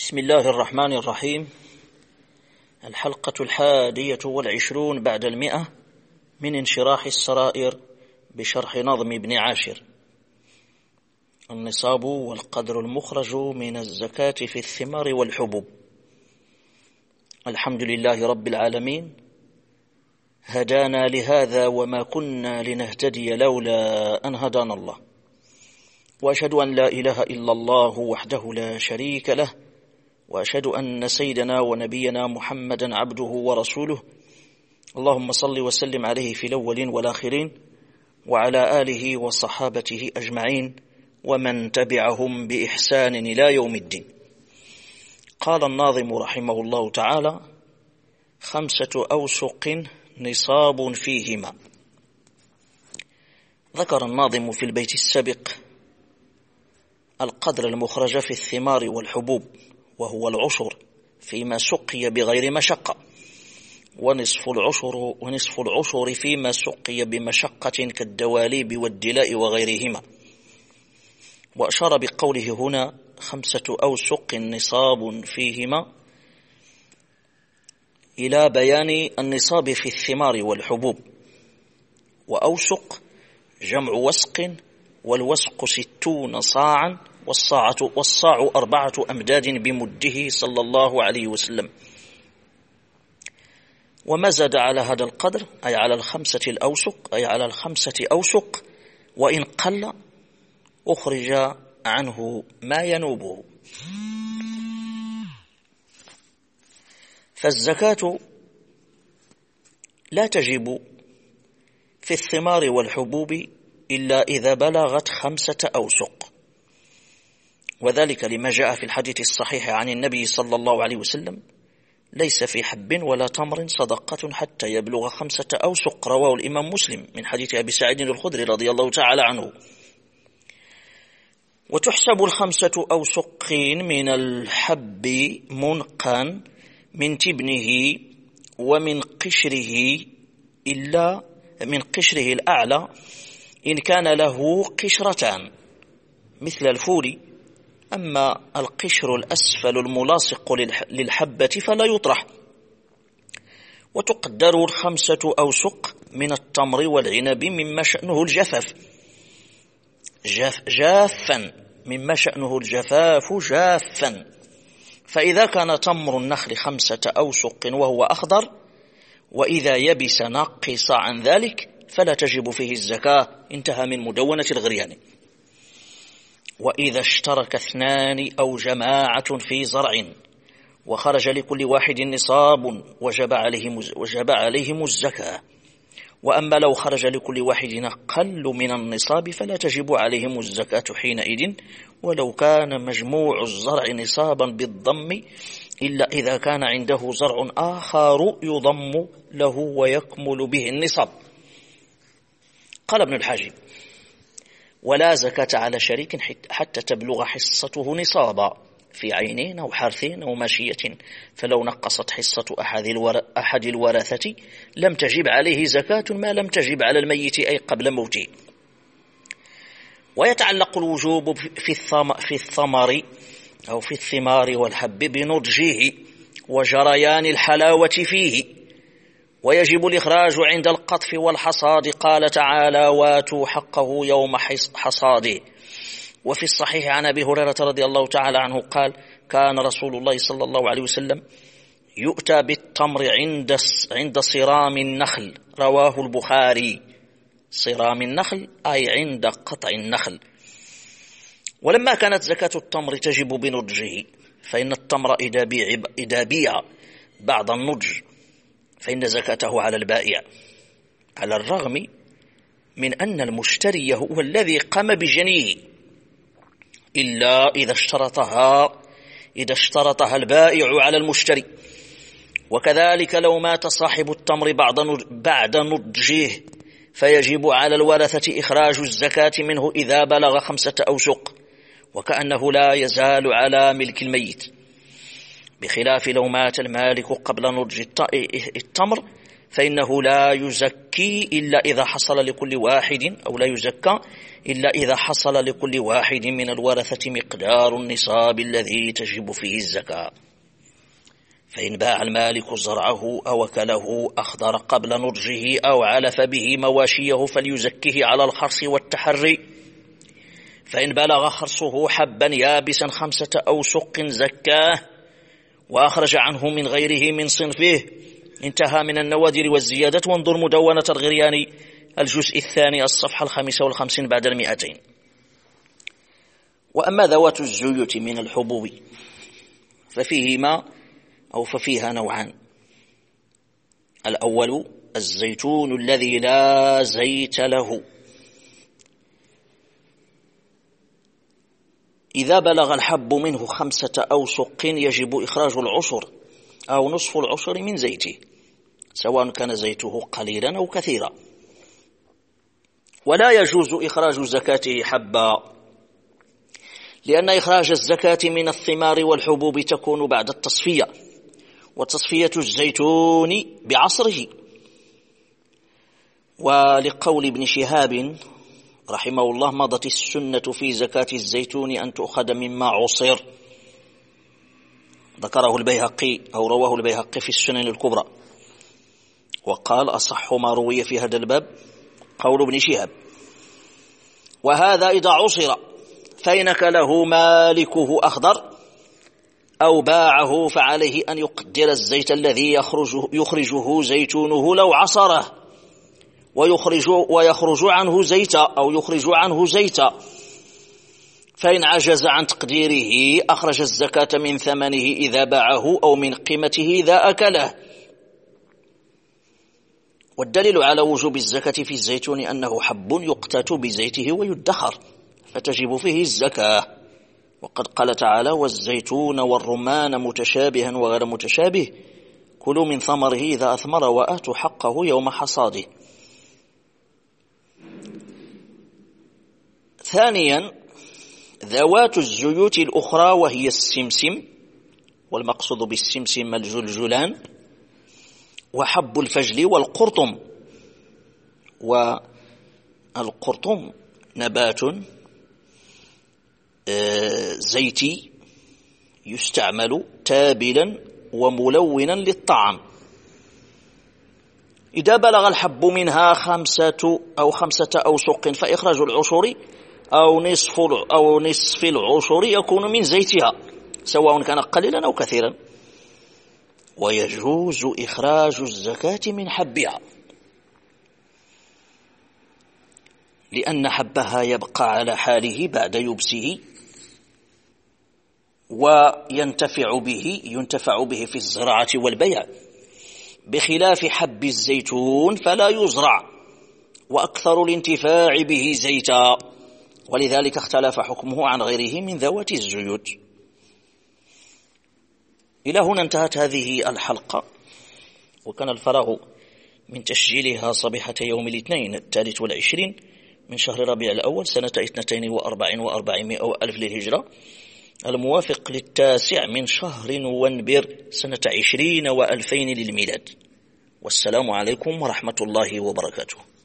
بسم الله الرحمن الرحيم. الحلقة 21 بعد 100 من انشراح السرائر بشرح نظم ابن عاشر. النصاب والقدر المخرج من الزكاة في الثمار والحبوب. الحمد لله رب العالمين، هدانا لهذا وما كنا لنهتدي لولا أن هدانا الله، وأشهد أن لا إله إلا الله وحده لا شريك له، وأشهد أن سيدنا ونبينا محمدا عبده ورسوله. اللهم صل وسلم عليه في الأولين والآخرين، وعلى آله وصحابته أجمعين، ومن تبعهم بإحسان إلى يوم الدين. قال الناظم رحمه الله تعالى: 5 أوسق نصاب فيهما. ذكر الناظم في البيت السابق القدر المخرج في الثمار والحبوب، وهو العشر فيما سقي بغير مشقة، ونصف العشر فيما سقي بمشقة كالدواليب والدلاء وغيرهما. وأشار بقوله هنا 5 أوسق نصاب فيهما إلى بيان النصاب في الثمار والحبوب. وأوسق جمع وسق، والوسق 60 صاعا، والصاع 4 أمداد بمده صلى الله عليه وسلم. وما زاد على هذا القدر أي على 5 الأوسق، أي على 5 أوسق، وإن قل أخرج عنه ما ينوبه. فالزكاة لا تجب في الثمار والحبوب إلا إذا بلغت 5 أوسق، وذلك لما جاء في الحديث الصحيح عن النبي صلى الله عليه وسلم: ليس في حب ولا تمر صدقة حتى يبلغ 5 أوسق، رواه الإمام مسلم من حديث أبي سعيد الخدري رضي الله تعالى عنه. وتحسب 5 أوسق من الحب منقا من تبنه ومن قشره، إلا من قشره الأعلى إن كان له قشرتان مثل الفول، أما القشر الأسفل الملاصق للحبة فلا يطرح. وتقدر 5 أوسق من التمر والعنب مما شأنه الجفاف جافا، مما شأنه الجفاف جافا. فإذا كان تمر النخل 5 أوسق وهو أخضر، وإذا يبس نقص عن ذلك فلا تجب فيه الزكاة. انتهى من مدونة الغرياني. وإذا اشترك 2 أو جماعة في زرع وخرج لكل واحد نصاب وجب عليهم الزكاة. وأما لو خرج لكل واحد أقل من النصاب فلا تجب عليهم الزكاة حينئذ، ولو كان مجموع الزرع نصابا بالضم، إلا إذا كان عنده زرع آخر يضم له ويكمل به النصاب. قال ابن الحاجب: ولا زكاة على شريك حتى تبلغ حصته نصابا في عينين أو حرثين أو ماشية، فلو نقصت حصة أحد الورثة لم تجب عليه زكاة ما لم تجب على الميت أي قبل موته. ويتعلق الوجوب في الثمر أو في الثمار والحب بنضجه وجريان الحلاوة فيه، ويجب الإخراج عند القطف والحصاد. قال تعالى: واتوا حقه يوم حصاده. وفي الصحيح عن أبي هريرة رضي الله تعالى عنه قال: كان رسول الله صلى الله عليه وسلم يؤتى بالتمر عند صرام النخل، رواه البخاري. صرام النخل أي عند قطع النخل. ولما كانت زكاة التمر تجب بنضجه، فإن التمر إذا بيع بعد النضج فإن زكاته على البائع، على الرغم من أن المشتري هو الذي قام بجنيه، إلا إذا اشترطها البائع على المشتري. وكذلك لو مات صاحب التمر بعد نضجه فيجب على الورثة إخراج الزكاة منه إذا بلغ 5 أوسق، وكأنه لا يزال على ملك الميت، بخلاف لو مات المالك قبل نضج التمر فإنه لا يزكي إلا إذا حصل لكل واحد، أو لا يزكى إلا إذا حصل لكل واحد من الورثة مقدار النصاب الذي تجب فيه الزكاة. فإن باع المالك زرعه أو وكله أخضر قبل نضجه أو علف به مواشيه فليزكيه على الخرص والتحري. فإن بلغ خرصه حبا يابسا 5 أوسق زكاه وأخرج عنه من غيره من صنفه. انتهى من النوادر والزيادة. وانظر مدونة الغرياني الجزء الثاني الصفحة 55 بعد 200. وأما ذوات الزيوت من الحبوب ففيها نوعان. الأول الزيتون الذي لا زيت له، إذا بلغ الحب منه 5 أوسق يجب إخراج العشر أو نصف العشر من زيته، سواء كان زيته قليلا أو كثيرا. ولا يجوز إخراج زكاته حبا، لأن إخراج الزكاة من الثمار والحبوب تكون بعد التصفية، وتصفية الزيتون بعصره. ولقول ابن شهاب رحمه الله مضت السنة في زكاة الزيتون أن تؤخذ مما عصر، ذكره البيهقي أو رواه البيهقي في السنن الكبرى. وقال أصح ما روي في هذا الباب قول ابن شهاب. وهذا إذا عصر، فإن كله مالكه أخضر أو باعه فعليه أن يقدر الزيت الذي يخرجه زيتونه لو عصره ويخرج عنه زيتا أو يخرج عنه زيتا. فإن عجز عن تقديره أخرج الزكاة من ثمنه إذا باعه أو من قيمته إذا أكله. والدليل على وجوب الزكاة في الزيتون أنه حب يقتات بزيته ويدخر فتجب فيه الزكاة. وقد قال تعالى: والزيتون والرمان متشابها وغير متشابه كلوا من ثمره إذا أثمر وآتوا حقه يوم حصاده. ثانيا ذوات الزيوت الأخرى وهي السمسم، والمقصود بالسمسم الجلجلان وحب الفجل والقرطم. والقرطم نبات زيتي يستعمل تابلا وملونا للطعام. إذا بلغ الحب منها 5 أوسق فإخراج العشر أو نصف العشر يكون من زيتها، سواء كان قليلا أو كثيرا. ويجوز إخراج الزكاة من حبها، لأن حبها يبقى على حاله بعد يبسه وينتفع به في الزراعة والبيع، بخلاف حب الزيتون فلا يزرع وأكثر الانتفاع به زيتا، ولذلك اختلف حكمه عن غيره من ذوات الزيوت. إلى هنا انتهت هذه الحلقة، وكان الفراغ من تسجيلها صبيحة يوم الاثنين 23 من شهر ربيع الأول سنة 42,400 للهجرة، الموافق 9 من شهر نوفمبر سنة 20,2000 للميلاد. والسلام عليكم ورحمة الله وبركاته.